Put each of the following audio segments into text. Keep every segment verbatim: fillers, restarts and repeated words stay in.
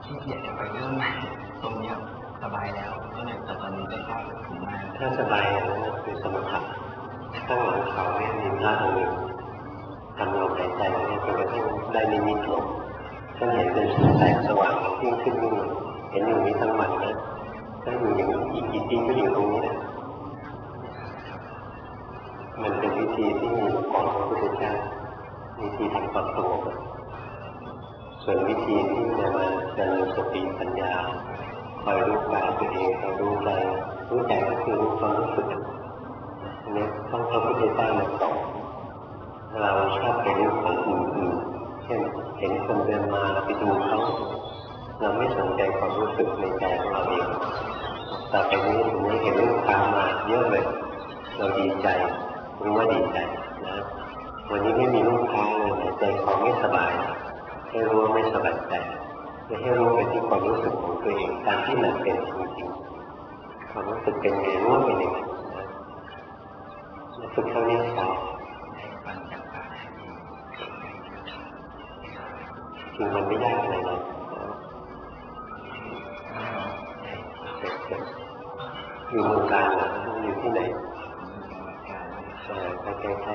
ขี้เกียจจะไปเริ่มใหม่ตรงนี้สบายแล้วก็เลยแต่ตอนนี้ก็เข้าถึงมาถ้าสบายแล้วคือสมถะข้างหลังเขาเนี่ยมีพระองค์หนึ่งทำลมหายใจเนี่ยจนกระทั่งได้นิมิตลมท่านเห็นเป็นแสงสว่างยิ่งขึ้นยิ่งเห็นอย่างนี้ทั้งวันนะถ้าอยู่อย่างนี้อีกกี่ปีก็อยู่ตรงนี้นะมันเป็นวิธีที่มีของพระพุทธเจ้าวิธีทำความสงบส่วนวิธีที่จะมาเจริญสติปัญญาคอยรู้กายตัวเองคอยรู้ใจรู้ใจก็คือรู้ความรู้สึกอันนี้ต้องพระพุทธเจ้ามาสอนเราชอบไปรู้ของอื่นๆเช่นเห็นคนเดินมาเราไปดูเขาเราไม่สนใจความรู้สึกในใจของเราเองต่อไปนี้ถึงนี้เห็นลูกค้ามาเยอะเลยเราดีใจรู้ว่าดีใจนะวันนี้ไม่มีลูกค้าเลยใจคอไม่สบายให้รู้ว่าไม่สบายใจจะให้รู้ไปที่ความรู้สึกของตัวเองตามที่มันเป็นจริงๆความรู้สึกเป็นไงรู้ว่าเป็นยังไงนะฝึกเท่านี้พอจริงมันไม่ยากอะไรหรอกอยู่เมืองการเหรออยู่ที่ไหนใกล้ใกล้ใกล้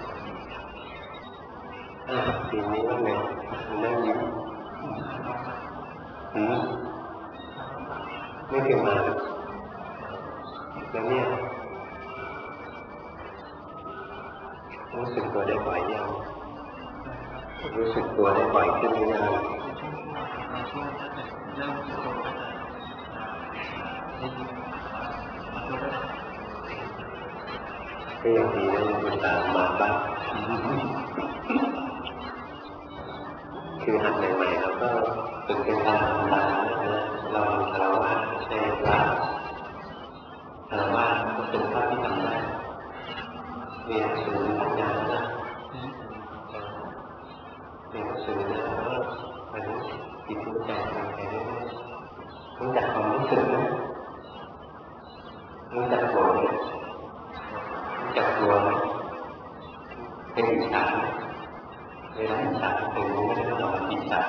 ปีนี้ว่าไงนั่งยิ้มอืมไม่เคยมาแล้วเนี่ยรู้สึกตัวได้บ่อยยังรู้สึกตัวได้บ่อยขึ้นหรือยังก็ยังดีนะยังตามมาบ้างคือหัดใหม่ๆเราก็ฝึกเป็นการทำงานนะเราคารวะใช่พระคารวะก็เป็นพระที่ทำได้เรียนหนังสือทำงานนะเรียนหนังสือนะก็ไปรู้จิตรู้ใจไปเรื่อยๆรู้จักความรู้สึกนะรู้จักตัวรู้จักตัวเป็นอิจฉาเวลาอิจฉาเป็นรู้ไม่ได้ต้องมาอิจฉา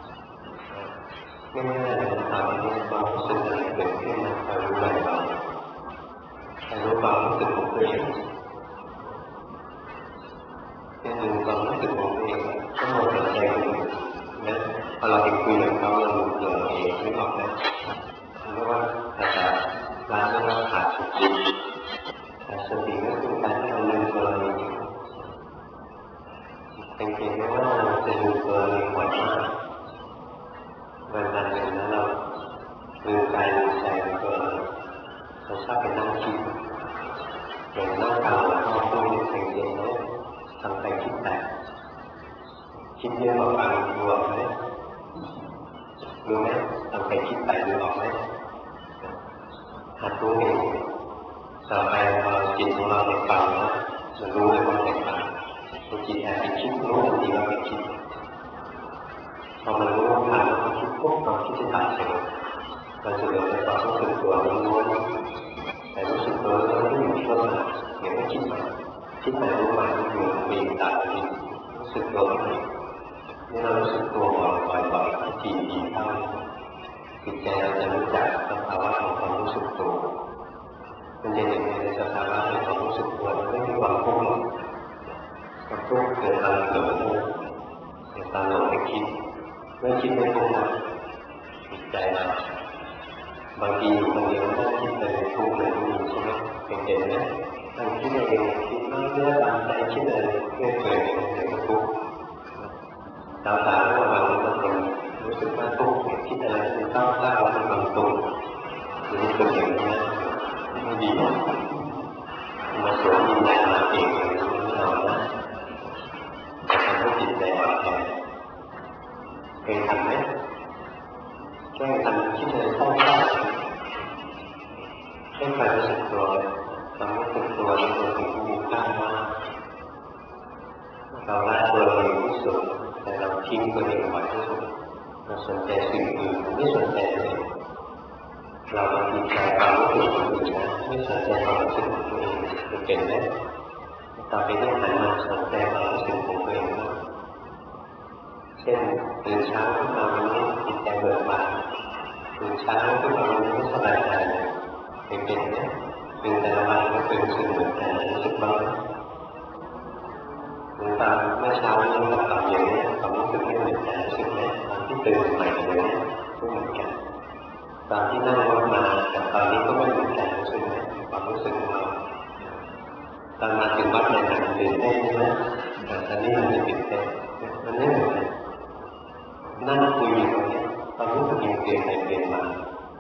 ง่ายๆเลยตอนนี้ความรู้สึกอะไรเกิดขึ้นนะคอยรู้บ่อยๆคอยรู้ความรู้สึกของตัวเองเนี่ยดูความรู้สึกของตัวเองก็มองเห็นใจตัวเองนะพอเราไปคุยกับเขาเราดูตัวเองไม่ออกนะเรียกว่าภาษาล้านเรียกว่าขาดสติขาดสติก็คือการที่เราลืมตัวเองเป็นเพียงแค่ว่าเราจะลืมตัวเองบ่อยมากวันวันหนึ่งนะเราลืมกายลืมใจตัวเราชอบไปนั่งคิดอย่างนั่งฟังแล้วก็พูดในเสียงเย็นนะทำไปคิดแต่คิดเยอะกว่าฟังดูออกไหมรู้ไหมทำไปคิดแต่ดูออกไหมหัดรู้เองต่อไปพอจิตของเราไปฟังนะมันรู้เลยว่าไปฟังพอจิตแอบไปคิดรู้ทันทีว่าไปคิดพอมันรู้ว่าผ่านแล้วมันคิดปุ๊บเราคิดจะตัดเองเราจะเดินไปต่อรู้สึกตัวรู้ว่าแต่รู้สึกตัวแล้วไม่อยู่ช่วงนั้นเดี๋ยวก็คิดใหม่คิดใหม่รู้ใหม่รู้อยู่มีตัดจิตรู้สึกตัวไม่นี่เรารู้สึกตัวบ่อยบ่อยๆทีทีเท่าจิตใจเราจะรู้จักสภาวะของความรู้สึกตัวมันจะเห็นในสภาวะของความรู้สึกตัวมันไม่มีความพุ่งหรอกความพุ่งเกิดตามเกิดเกิดตามหลงไปคิดเมื่อคิดไม่พุ่งนะจิตใจเราบางทีอยู่คนเดียวนั่งคิดไปพุ่งเลยมีใช่ไหมเป็นเด่นนะนั่งคิดเองคิดเรื่อยๆตามใจคิดอะไรเรื่อยๆเกิดเกิดพุ่งดาวตาระหว่างนี้ก็เป็นรู้สึกว่าพุ่งคิดอะไรเป็นต้าต้าเป็นบางตัวรู้สึกอย่างนี้ไม่ดีมาสวมยินดีมาเองไม่เอานะจะทำให้จิตใจอ่อนแอเคยทำไหมแค่ทำคิดอะไรต้าต้าแค่คอยรู้สึกตัวทำให้รู้สึกตัวนี่เป็นสิ่งที่มีค่ามากเราละตัวเราอยู่ที่สุดแต่เราทิ้งตัวเองไว้ที่สุดเราสนใจสิ่งอื่นไม่สนใจตัวเองเราบางทีใจความรู้สึกคนอื่นนะไม่สนใจความรู้สึกของตัวเองจะเป็นไหมต่อไปนี้หันมาสนใจความรู้สึกของตัวเองบ้างสช่นตื่นเช้าขึ้นมาวันนี้จิตใจเบิกบานตื่นเช้าขึ้นมาวันนี้ไม่สบายใจเป็นเป็นเนี่ยตื่นแต่ละวันก็ตื่นสึกเหมือนกันรู้สึกบ้างหรือตอนเมื่อเช้านี้กับตอนเย็นเนี่ยความรู้สึกไม่เหมือนกันรู้สึกไหมตอนที่ตื่นใหม่เลยเนี่ยไม่เหมือนกันตอนที่นั่งรถมากับตอนนี้ก็ไม่เหมือนกันรู้สึกไหมความรู้สึกของเราตอนมาถึงวัดใหม่ๆมันตื่นเต้นใช่ไหมแต่ตอนนี้มันไม่ตื่นเต้นมันไม่เหมือนกันนั่งคุยอยู่ตรงนี้ความรู้สึกยังเปลี่ยนไปเปลี่ยนมา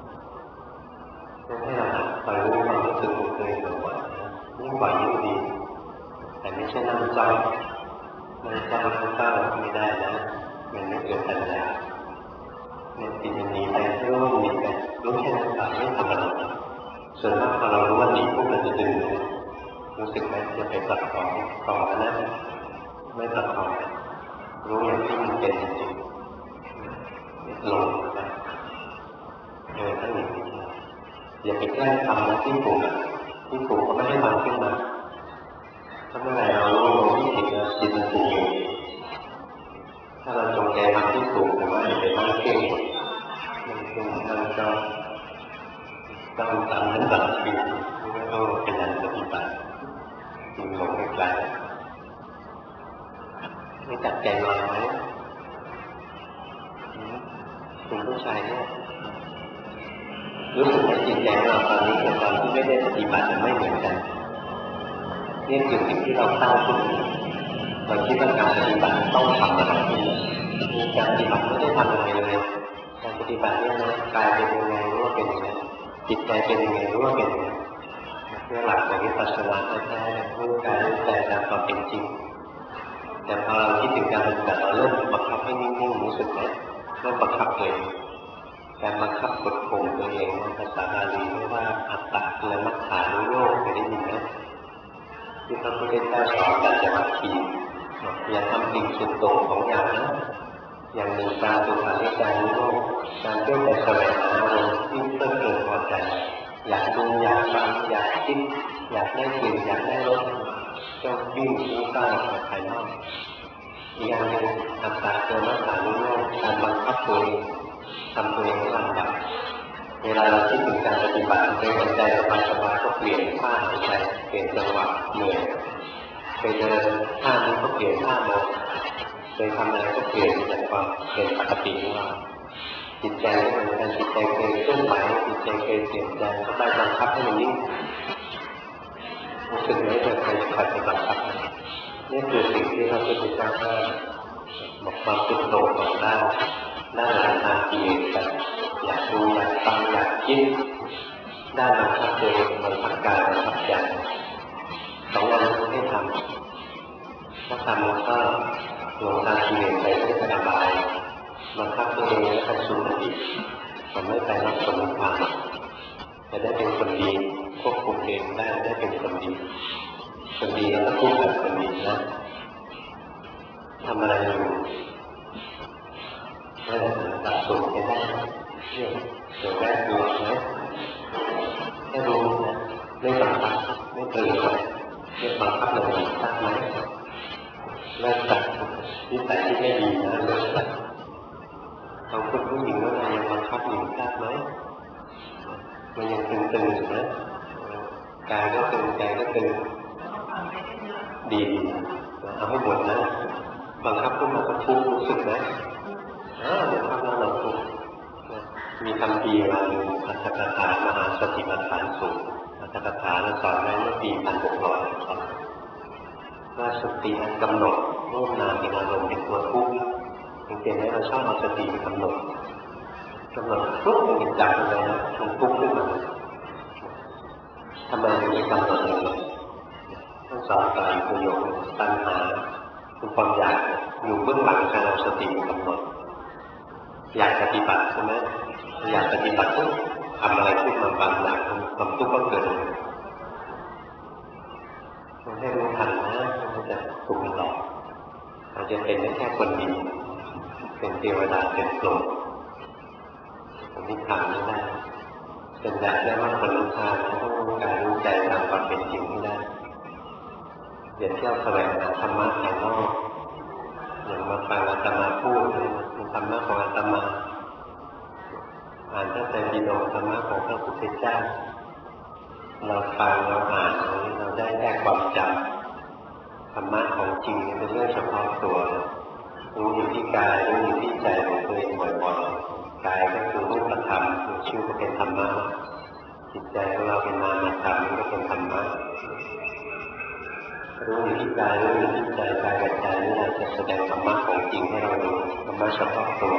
ให้เราคอยรู้ความรู้สึกของตัวเองบ่อยๆยิ่งบ่อยยิ่งดีแต่ไม่ใช่นั่งจ้องนั่งจ้องนั่งเฝ้าไม่ได้นะมันไม่เกิดปัญญาเนี่ยจิตมันหนีไปรู้หนีไปรู้แค่นั้นเองไม่ทำอะไรส่วนมากพอเรารู้ว่าหนีพวกมันจะดึงรู้สึกไหมจะไปตัดของต่อนะไม่ตัดของรู้อย่างที่มันเป็นจริงหลงไปเออทั้งหมดอย่าไปแกล้งทำนะที่ถูกที่ถูกก็ไม่ให้มันขึ้นมาถ้าเมื่อไหร่เรารู้ลงที่ผิดแล้วจิตมันถูกอยู่ถ้าเราจงใจทำที่ถูกแต่ว่าไปนั่งเก่งนั่งเก่งนั่งจ้องต้องทำนั้นแบบผิดก็เป็นการปฏิบัติจึงหลงไปไกลไม่จับใจลอยไหมคุณผู้ชายเนี่ยรู้สึกว่าจิตใจเราตอนนี้กับตอนที่ไม่ได้ปฏิบัติมันไม่เหมือนกันนี่คือสิ่งที่เราตั้งขึ้นเราคิดว่าการปฏิบัติต้องทำอะไรขึ้นมีการปฏิบัติไม่ได้ทำอะไรเลยการปฏิบัติเนี่ยนะกายเป็นยังไงรู้ว่าเป็นยังไงจิตใจเป็นยังไงรู้ว่าเป็นยังไงเพื่อหลักของวิปัสสนาแท้ๆรู้กายรู้ใจตามความเป็นจริงแต่พอเราคิดถึงการปฏิบัติเราเริ่มบังคับให้นิ่งๆรู้สึกไหมเริ่มบังคับตัวเองการบังคับกดข่มตัวเองภาษาบาลีเรียกว่าอัตตะและมัฏฐานุโยคเคยได้ยินไหมที่พระพุทธเจ้าสอนการจะมัดขีดอย่าทำสิ่งสุดโต่งของอย่างนะอย่างหนึ่งการสุขาริการนุโยคการเพื่อไปแสวงหาอารมณ์ที่เพลิดเพลินพอใจอยากดูอยากฟังอยากคิดอยากได้กลิ่นอยากได้รสก็วิ่งวิ่งต้านออกภายนอกอีกอย่างหนึ่งอัตตะและมัฏฐานุโยคการบังคับตัวเองทำตัวเองให้ลำบากเวลาเราคิดถึงการปฏิบัติเป็นหัวใจสบายสบายก็เปลี่ยนท่าหายใจเปลี่ยนจังหวะเหนื่อยไปเดินท่านี้ก็เปลี่ยนท่ามองไปทำอะไรก็เปลี่ยนจากความเป็นปกติของเราจิตใจเหมือนกันจิตใจเคยเคลื่อนไหวจิตใจเคยเปลี่ยนใจก็ไปบังคับให้มันนิ่งรู้สึกไหมว่าใครขัดไปบังคับนี่คือสิ่งที่พระพุทธเจ้าบอกความสุดโต่งของด้านด้านหลังทางกิเลสกันอยากดูอยากฟังอยากคิดด้านบังคับตัวเองบังคับกายบังคับใจสองอย่างนี้ให้ทำถ้าทำแล้วก็หลงทางกิเลสไปไม่สบายบังคับตัวเองแล้วก็สุขดีมันไม่ไปรับผลนิพพานจะได้เป็นคนดีควบคุมเองได้ได้เป็นคนดีคนดีแล้วก็พูดแบบคนดีนะทำอะไรอยู่ไม่ได้ตัดสูงไม่ได้เนี่ยเดี๋ยวแรกดูนะแค่รู้นะไม่บังคับไม่ตื่นเลยไม่บังคับเลยตัดไหมเลิกตัดนิสัยที่ไม่ดีนะเลิกตัดเอาคนผู้หญิงว่ายังบังคับหญิงทราบไหมมันยังตึงๆอยู่นะกายก็ตึงใจก็ตึงดีเอาให้หมดนะบังคับขึ้นมาก็ทุกข์รู้สึกไหมอ้าวบังคับแล้วเราทุกข์มีคำพีมาหนึ่งอัตถกถามหาสติปัฏฐานสูตรอัตถกถาสอนไว้เมื่อปีพันหกร้อยว่าสติอันกำหนดรูปนามเป็นอารมณ์เป็นตัวทุกข์จริงๆแล้วเราชอบเอาสติไปกำหนดกำหนดปุ๊บมันจับเลยนะมันทุกข์ขึ้นมาทำไมถึงไม่กำหนดเลยต้องสอนต่ออีกประโยคตัณหาคือความอยากอยู่เบื้องหลังการเอาสติกำหนดอยากปฏิบัติใช่ไหมอยากปฏิบัติปุ๊บทำอะไรขึ้นมาบางอย่างความทุกข์ก็เกิดมันให้รู้ทันนะมันจะถูกหลอกเราจะเป็นแค่คนดีเป็นเทวดาเป็นพรหมผมนี่ทำไม่ได้เป็นอยากได้ว่าคนรู้ทางต้องรู้กายรู้ใจตามความเป็นจริงไม่ได้อย่าเที่ยวแสวงหาธรรมะภายนอกอย่างมาฟังอาตมาพูดธรรมะของพระพุทธเจ้าเราฟังเราอ่านเราได้แค่ความจำธรรมะของจริงเป็นเรื่องเฉพาะตัวรู้อยู่ที่กายรู้อยู่ที่ใจของตัวเองบ่อยๆกายก็คือรูปธรรมชื่อก็เป็นธรรมะจิตใจของเราเป็นนามธรรมก็เป็นธรรมะรู้อยู่ที่กายรู้อยู่ที่ใจกายกับใจนี่เราจะแสดงธรรมะของจริงให้เราดูธรรมะเฉพาะตัว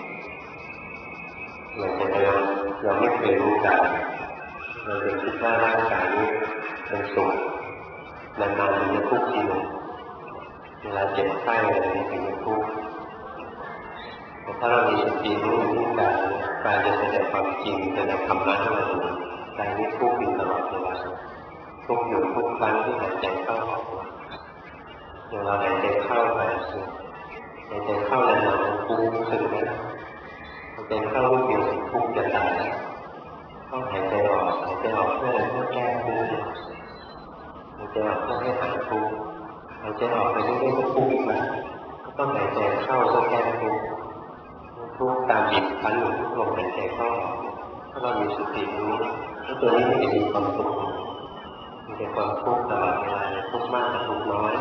อย่างเดิมเราไม่เคยรู้กายเราเลยคิดว่าร่างกายนี้เป็นสุขนานๆมันจะทุกข์ทีหนึ่งเวลาเจ็บไข้อะไรนี้ถึงจะทุกข์แต่ถ้าเรามีสติรู้อยู่ที่กายกายจะแสดงความจริงแสดงธรรมะให้เราดูกายนี้ทุกข์อยู่ตลอดเวลาทุกข์อยู่ทุกครั้งที่หายใจเข้าออกอย่างเราหายใจเข้าไปหายใจเข้านานๆมันทุกข์รู้สึกไหมหายใจเข้าลูกเดียวทุกข์จะตายต้องหายใจออกหายใจออกเพื่อเพื่อแก้ทุกข์หายใจออกเพื่อให้หายทุกข์หายใจออกไปเรื่อยๆก็ทุกข์อีกแล้วต้องหายใจเข้าเพื่อแก้ทุกข์ทุกข์ตามบีบคั้นหรือทุกลมหายใจเข้าออกถ้าเรามีสติรู้แล้วตัวนี้มันจะมีความสุขมีแต่ความทุกข์ตลอดเวลาทุกข์มากทุกข์น้อย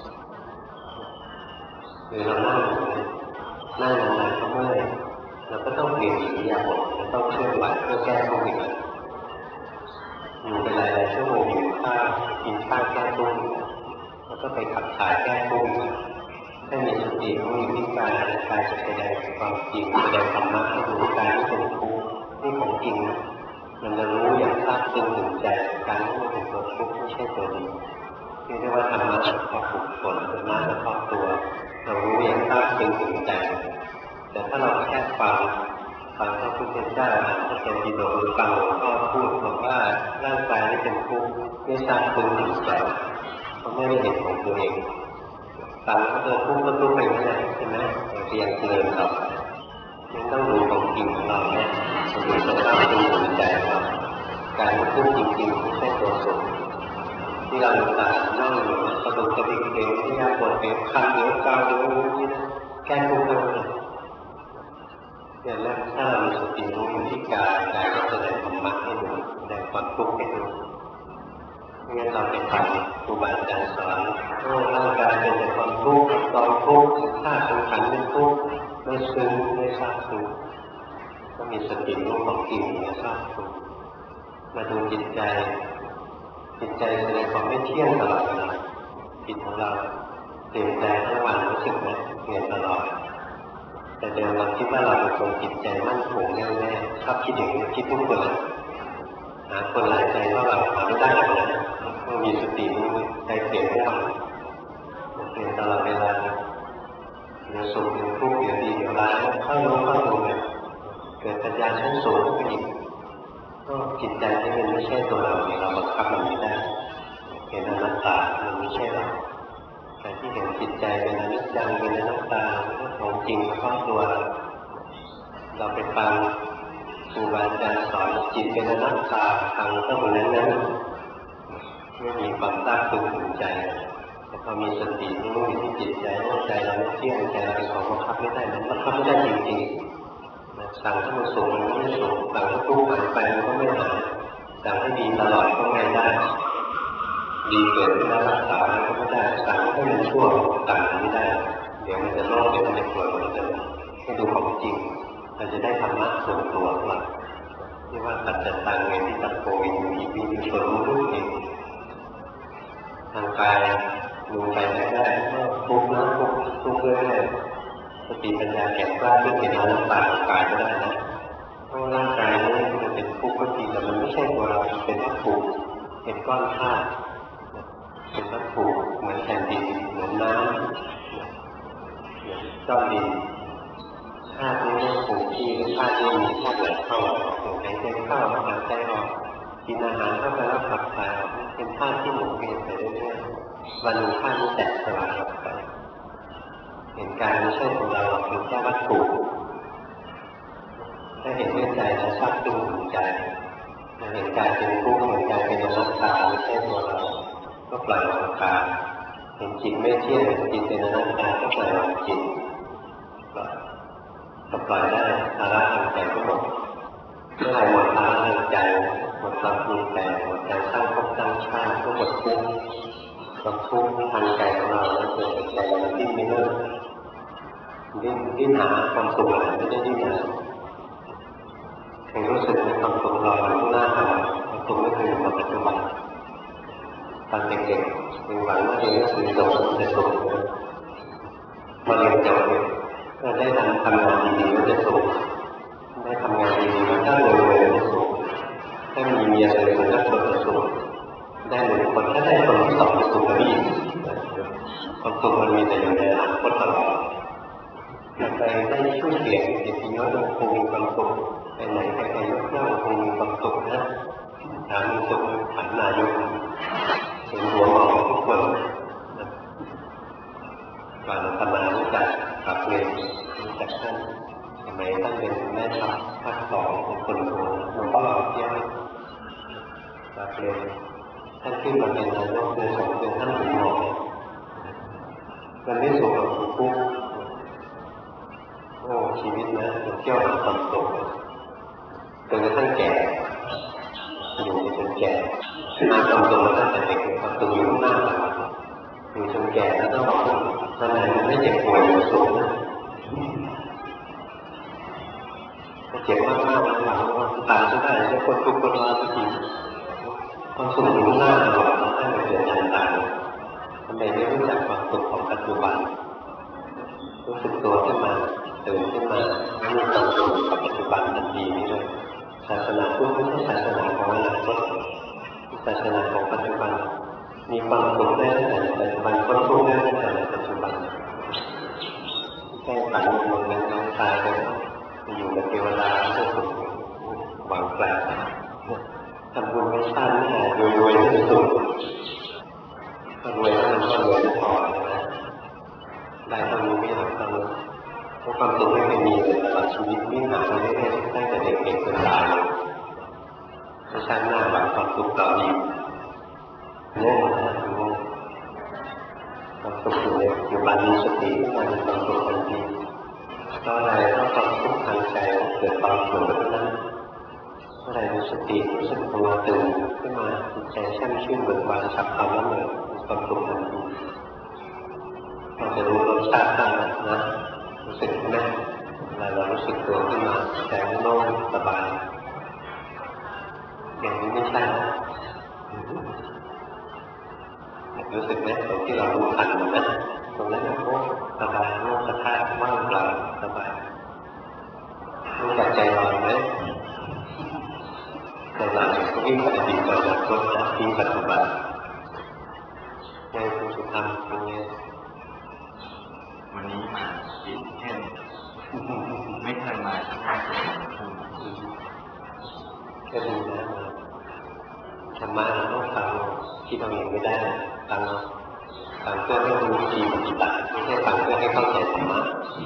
หรือเรานั่งนั่งนานๆก็เมื่อยเราก็ต้องเปลี่ยนอิริยาบถต้องเคลื่อนไหวเพื่อแก้ทุกข์อีกแล้วอยู่เป็นหลายๆชั่วโมงอยู่ข้าวกินข้าวแก้ทุกข์แล้วก็ไปขับถ่ายแก้ทุกข์ถ้ามีสติรู้อยู่ที่กายกายจะแสดงความจริงแสดงธรรมะให้รู้กายที่เป็นทุกข์นี่ของจริงนะมันจะรู้อย่างทราบซึ้งถึงใจการที่มันเป็นตัวทุกข์ไม่ใช่ตัวดีเรียกว่าธรรมะเฉพาะบุคคลธรรมะเฉพาะตัวเรารู้อย่างทราบซึ้งถึงใจแต่ถ้าเราแค่ฟังฟังพระพุทธเจ้าอ่านพระเจ้าปิฎกหรือฟังหลวงพ่อพูดบอกว่าร่างกายนี้เป็นทุกข์ไม่ทราบซึ้งถึงใจเขาไม่ได้เห็นของตัวเองฟังก็เจอทุกข์ก็ทุกข์ไปไม่ได้ใช่ไหมเรียนเจริญต่อไปยังต้องรู้ของจริงของเราเนี่ยจะดูสภาพจริงของใจเราการทุกข์จริงๆไม่ใช่ตัวสุขที่เราตานั่งอยู่กระดูกกระดิกเอวที่ยากปวดเอวคันเอวกาวเอวนี่แก้ทุกข์ทั้งหมดเนี่ยแล้วถ้าเรามีสติรู้อยู่ที่กายกายก็แสดงธรรมะให้ดูแสดงความทุกข์ให้ดูงั้นเราไปฟังครูบาอาจารย์สอนโอ้ร่างกายเป็นแต่ความทุกข์ตอนทุกข์ถ้าสังขารเป็นทุกข์ไม่ซึ้งไม่ทราบซึ้งก็มีสติรู้ของจริงไม่ทราบซึ้งมาดูจิตใจจิตใจแสดงความไม่เที่ยงตลอดเวลาจิตของเราเปลี่ยนแปลงทั้งวันรู้สึกไหมเปลี่ยนตลอดแต่เดิมเราคิดว่าเราเป็นคนจิตใจมั่นคงแน่วแน่ชอบคิดอย่างนี้คิดทุกคนเลยหาคนหลายใจว่าเราหาไม่ได้หรอกนะต้องมีสติรู้ใจเปลี่ยนทุกวันเปลี่ยนตลอดเวลาเดี๋ยวสุขเดี๋ยวทุกข์เดี๋ยวดีเดี๋ยวร้ายเข้ารู้เข้ารู้เนี่ยเกิดปัญญาชั้นสูงขึ้นอีกก็จิตใจที่มันไม่ใช่ตัวเราเนี่ยเราบังคับมันไม่ได้เห็นอนัตตามันไม่ใช่เราแต่ที่เห็นจิตใจเป็นอนิจจังเป็นอนัตตาของจริงเฉพาะตัวเราไปฟังครูบาอาจารย์สอนจิตเป็นอนัตตาทางก็เหมือนนั้นไม่มีความทราบซึ้งถึงใจแต่พอมีสติรู้อยู่ที่จิตใจว่าใจเราไม่เที่ยงใจเราเป็นของบังคับไม่ได้นั้นบังคับไม่ได้จริงๆสั่งให้มันสุขมันก็ไม่สุขสั่งให้ทุกข์หายไปมันก็ไม่หายสั่งให้ดีตลอดก็ไม่ได้ดีเกิดขึ้นแล้วรักษาก็ไม่ได้สั่งให้มันชั่วสั่งไม่ได้เดี๋ยวมันจะโลภเดี๋ยวมันจะโกรธมันจะให้ดูของจริงเราจะได้ธรรมะส่วนตัวว่าที่ว่าปัจจตังเวทิตโกวิญญูมีมีส่วนรู้เองทางกายดูไปไหนได้ก็ทุกข์นะทุกข์ทุกข์เรื่อยๆสติปัญญาแก่กล้าที่เห็นอนัตตาของกายก็ได้นะเพราะร่างกายนี้มันเป็นทุกข์ก็จริงแต่มันไม่ใช่ตัวเราเป็นวัตถุเป็นก้อนธาตุเป็นวัตถุเหมือนแผ่นดินเหมือนน้ำเหมือนก้อนดินธาตุนี้ไม่คงที่ธาตุนี้มีธาตุไหลเข้าออกหายใจเข้าหายใจออกกินอาหารเข้าไปแล้วขับถ่ายออกเป็นธาตุที่หมุนเวียนไปเรื่อยๆวันหนึ่งธาตุนี้แตกสลายออกไปเห็นกายไม่ใช่ของเราเป็นแค่วัตถุถ้าเห็นด้วยใจจะทราบซึ้งถึงใจเห็นกายเป็นทุกข์เห็นกายเป็นอนัตตาไม่ใช่ตัวเราก็ปล่อยวางกายเห็นจิตไม่เที่ยงจิตเป็นอนัตตาก็ปล่อยวางจิตก็ปล่อยได้ภาระทางใจก็หมดเมื่อไหร่หมดละเลยใจหมดความปรุงแต่งหมดการสร้างภพสร้างชาติก็หมดทุกข์ความทุกข์ทางใจของเราแล้วเกิดจากใจเราดิ้นไม่เลิกดิ้นดิ้นหาความสุขอะไรไม่ได้ดิ้นหาเห็นรู้สึกในความสุขลอยอยู่ข้างหน้าเราความสุขไม่เคยอยู่กับปัจจุบันตอนเด็กๆเป็นหวังว่าเรียนหนังสือจบจะสุขมาเรียนจบเนี่ยก็ได้ทำทำงานดีๆก็จะสุขได้ทำงานดีๆมันก็รวยๆจะสุขถ้ามีเมียเลยมันก็สุขจะสุขได้หนึ่งคนถ้าได้คนที่สองจะสุขกว่านี้ความสุขมันมีแต่อยู่ในอนาคตตลอดไปได้ชื่อเสียงเกียรติยศคงมีความสุขไปไหนไปไหนยกย่องคงมีความสุขนะถามมีสุขถามนายกเห็นหัวหมอทุกคนก่อนธรรมารู้จักกับเรียนรู้จักท่านทำไมท่านเป็นแม่ทัพภาคสองเป็นคนโตหลวงพ่อเที่ยวกับเรียนท่านขึ้นมาเป็นนายกเดือนสองเดือนท่านถึงหมอมันไม่สุขหรอกทุกข์โอ้ชีวิตนะเที่ยวหาความสุขจนกระทั่งแก่อยู่จนแก่มาความสุขมาตั้งแต่เด็กความสุขอยู่มากอยู่จนแก่แล้วต้องบอกตอนไหนมันไม่เจ็บป่วยอยู่สุขนะถ้าเจ็บมากๆแล้วหลังว่าตายจะได้แล้วคนทุกข์คนร้ายสักทีความสุขอยู่หน้าตลอดตั้งแต่เกิดจนตายทำไมไม่รู้จักความสุขของปัจจุบันรู้สึกตัวขึ้นมาตื่นขึ้นมาแล้วมีความสุขกับปัจจุบันทันทีนี้เลยศาสนาพุทธไม่ใช่ศาสนาของอนาคตศาสนาของปัจจุบันมีความสุขได้ตั้งแต่ในปัจจุบันพ้นทุกข์ได้ตั้งแต่ในปัจจุบันแค่ฝันลงนั้นน้องตายไปอยู่กับเทวดาก็สุขหวังแปลกทำบุญไม่ชาติไม่หายรวยๆไม่สุขก็รวยแล้วมันก็รวยไม่พอนะได้เท่านี้ไม่เอาเท่านี้เพราะความสุขไม่เคยมีเลยตลอดชีวิตวิ่งหาไปเรื่อยๆตั้งแต่เด็กๆจนตายในชาติหน้าหวังความสุขต่ออีกโง่นะโง่ความสุขอยู่ในปัจจุบันมีสติขึ้นมาเป็นความสุขทันทีเพราะอะไรเพราะความทุกข์ทางใจเกิดตอนเกิดนั้นเมื่อไรมีสติรู้สึกตัวตื่นขึ้นมาจิตใจแช่มชื่นเบิกบานฉับพลันแล้วเลยมีความสุขทันทีเราจะรู้รสชาติได้นะรู้สึกไหมเวลาเรารู้สึกตัวขึ้นมาใจโล่งสบายอย่างนี้ไม่ใช่รู้สึกไหมตรงที่เรารู้ทันนะตรงนั้นโอ้สบายโล่งสะท้านว่างเปล่าสบายรู้จักใจลอยไหมใจลอยก็วิ่งไปดีกว่าอนาคตนะทิ้งปัจจุบันในคุณสุธรรมเป็นไงวันนี้มาจิตแค่ไม่เคยมาสักครั้งก็ดีนะธรรมะเราต้องฟังที่เราเองไม่ได้ฟังฟังเพื่อให้รู้วิธีปฏิบัติไม่ใช่ฟังเพื่อให้เข้าใจธรรมะ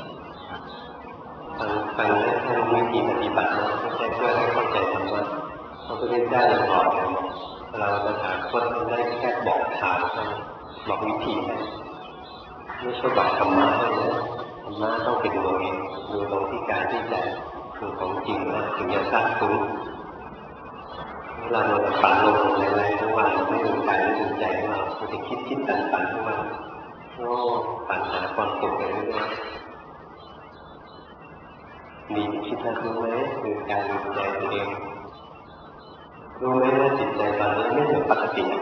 ฟังฟังให้รู้วิธีปฏิบัติไม่ใช่เพื่อให้เข้าใจธรรมะเพราะพระพุทธเจ้ายังบอกเราจะถามคนได้แค่บอกทางบอกวิธีให้ไม่ใช่บอกธรรมะให้นะธรรมะต้องเป็นตัวเองดูตรงที่กายที่ใจคือของจริงนะถึงจะทราบซึ้งเวลาเราฝันลงอะไรๆทุกวันเราไม่ดูกายไม่ดูใจของเราเราจะคิดคิดฝันฝันทุกวันโอ้ฝันหาความสุขไปเรื่อยๆมีคิดนะรู้ไหมคือกายดูใจตัวเองรู้ไหมว่าจิตใจตอนนี้ไม่เหมือนปกติ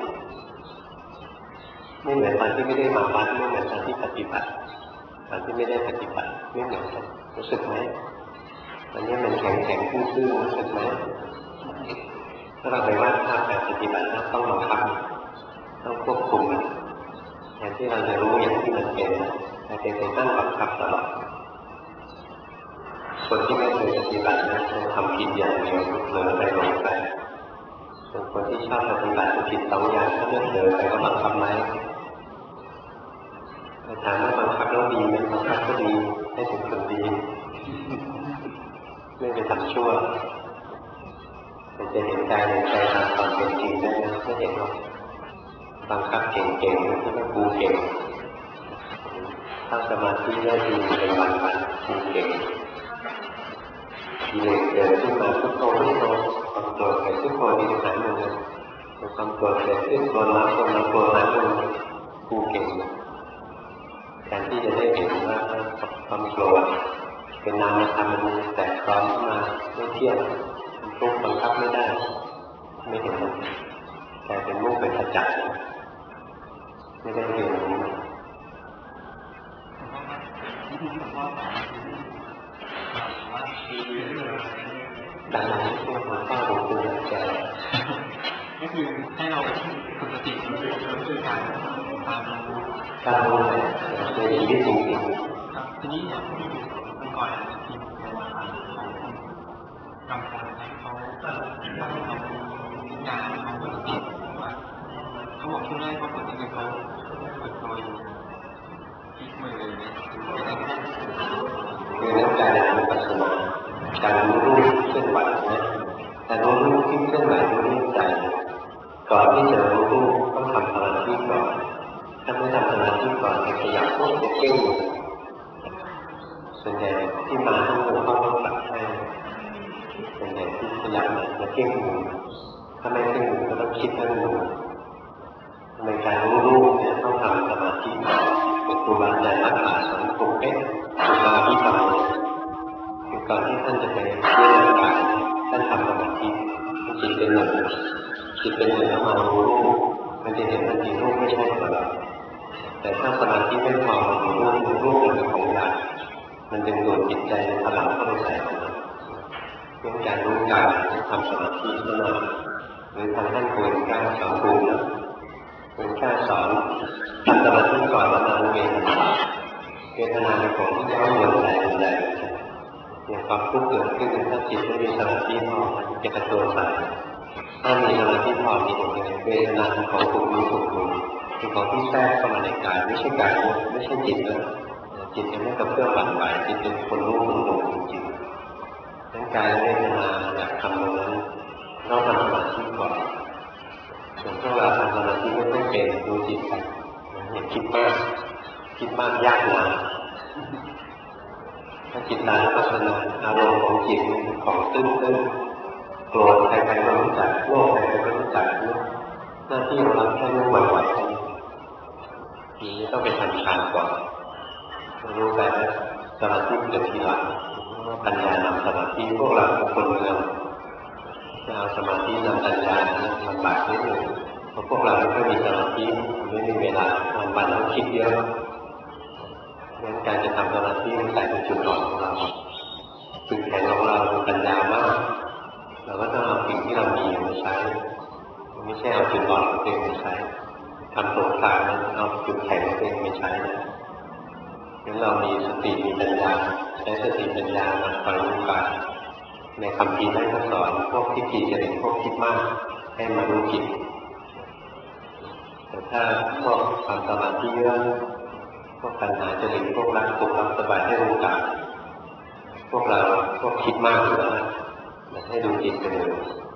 ไม่เหมือนตอนที่ไม่ได้มาวัดไม่เหมือนตอนที่ปฏิบัติตอนที่ไม่ได้ปฏิบัติไม่เหมือนกันรู้สึกไหมตอนนี้มันแข็งแข็งซื่อๆรู้สึกไหมถ้าเราไปว่าภาพการปฏิบัตินะต้องบังคับต้องควบคุมมันแทนที่เราจะรู้อย่างที่มันเป็นแต่เป็นไปตั้งบังคับตลอดคนที่ไม่เคยปฏิบัตินะจะทำผิดอย่างเดียวเผลอไปหลงไปส่วนคนที่ชอบปฏิบัติผิดสองอย่างถ้าไม่เผลอไปก็บังคับไหมถามว่าบังคับแล้วดีไหมบังคับก็ดีให้ถึงคนดีไม่ไปทำชั่วมันจะเห็นใจเห็นใจตามความเป็นจริงได้นะไม่เห็นว่าบังคับเก่งๆที่ไม่กูเก่งตั้งสมาธิได้ดีในวันวันกูเก่งกิเลสเกิดขึ้นมาพุทโธพุทโธความโกรธเกิดขึ้นพุทโธดีหายหมดเลยความโกรธเกิดขึ้นตัวละคนละตัวหายหมดเลยกูเก่งแทนที่จะได้เห็นว่าความโกรธเป็นนามธรรมมันแตกพร้อมขึ้นมาไม่เที่ยงทุกข์บังคับไม่ได้ไม่เห็นมันแต่เป็นมุกเป็นประจักษ์ไม่ได้เรียนรู้ดังนั้นพวกมันก็รู้ตัวใจก็คือให้เราฝึกสติก็คือการตามรู้การรู้อะไรในชีวิตจริงๆทีนี้เนี่ยเมื่อก่อนที่กำลังให้เขาทำเขางานเขาฝึกสติว่าเขาบอกช่วงแรกเขาฝึกสติเขาฝึกโดยที่มือเลยเนี่ยคือนักการวิปัสสนาการรู้รูปเคลื่อนไหวนะแต่รู้รูปที่เคลื่อนไหวรู้รูปใจก่อนที่จะรู้รูปต้องทำสมาธิก่อนถ้าไม่ทำสมาธิก่อนจะขยับพวกจะเก่งส่วนใหญ่ที่มาที่หลวงพ่อต้องตัดให้ส่วนใหญ่ที่ขยับเนี่ยจะเก่งมือถ้าไม่เก่งมือก็ต้องคิดเรื่องมือในการรู้รูปเนี่ยต้องทำสมาธิก่อนเป็นครูบาอาจารย์รักษาสอนกลุ่มเอ๊ะสมาธิก่อนคือก่อนที่ท่านจะไปเรียนรู้กายท่านทำสมาธิจิตเป็นหนึ่งจิตเป็นหนึ่งแล้วมารู้รูปมันจะเห็นทันทีรูปไม่ใช่ตัวเราแต่ถ้าสมาธิไม่พอมันรูปรูปเป็นของหยาบมันดึงดูดจิตใจในพลังเข้าไปใส่ของมันเรื่องการรู้กายทำสมาธิเท่านั้นหรือทางท่านควรกล้าสอนภูมินะควรกล้าสอนทำสมาธิก่อนแล้วมารู้เวทนาเวทนาเป็นของที่ย้อนวนใจใจอย่างความทุกข์เกิดขึ้นถ้าจิตไม่มีสมาธิพอจะกระโจนใส่ถ้ามีสมาธิพอมีตรงนี้เวทนาเป็นของถูกมีถูกดูเป็นของที่แทรกเข้ามาในกายไม่ใช่กายไม่ใช่จิตเลยจิตยังไม่กระเพื่อมหวั่นไหวจิตเป็นคนรู้คนหลงจริงๆทั้งกายและเวทนาอยากทำตรงนั้นต้องทำสมาธิก่อนส่วนพวกเราทำสมาธิไม่ต้องเป็นดูจิตไปอย่าคิดมากคิดมากยากนะถ้าจิตตายพัฒนาอารมณ์ของจิตเป็นของตื้นๆโกรธใครๆก็รู้จักโลภใครๆก็รู้จักหน้าที่ของเราแค่รู้ไหวๆแค่นี้นี้ต้องไปทำฌานก่อนรู้แบบสมาธิเกิดทีหลังปัญญานำสมาธิพวกเราคนเมืองจะเอาสมาธินำปัญญาลำบากนิดหนึ่งเพราะพวกเราไม่ค่อยมีสมาธิไม่มีเวลาวันวันต้องคิดเยอะงั้นการจะทำสมาธิมันใส่เป็นจุดอ่อนของเราจุดแข็งของเราเป็นปัญญามากเราก็ต้องเอาสิ่งที่เรามีมาใช้ไม่ใช่เอาจุดอ่อนของตัวเองมาใช้ทำสงครามนั้นเอาจุดแข็งของตัวเองมาใช้นะงั้นเรามีสติมีปัญญาใช้สติปัญญามาคอยรู้กายในคำพีท่านก็สอนพวกที่ผิดจะเป็นพวกคิดมากให้มารู้จิตแต่ถ้าพวกทำสมาธิเยอะพวกปัญหาจะหลีกพวกรักสุขรักสบายให้รู้กายพวกเราพวกคิดมากอยู่แล้วให้ดูจิตไปเลย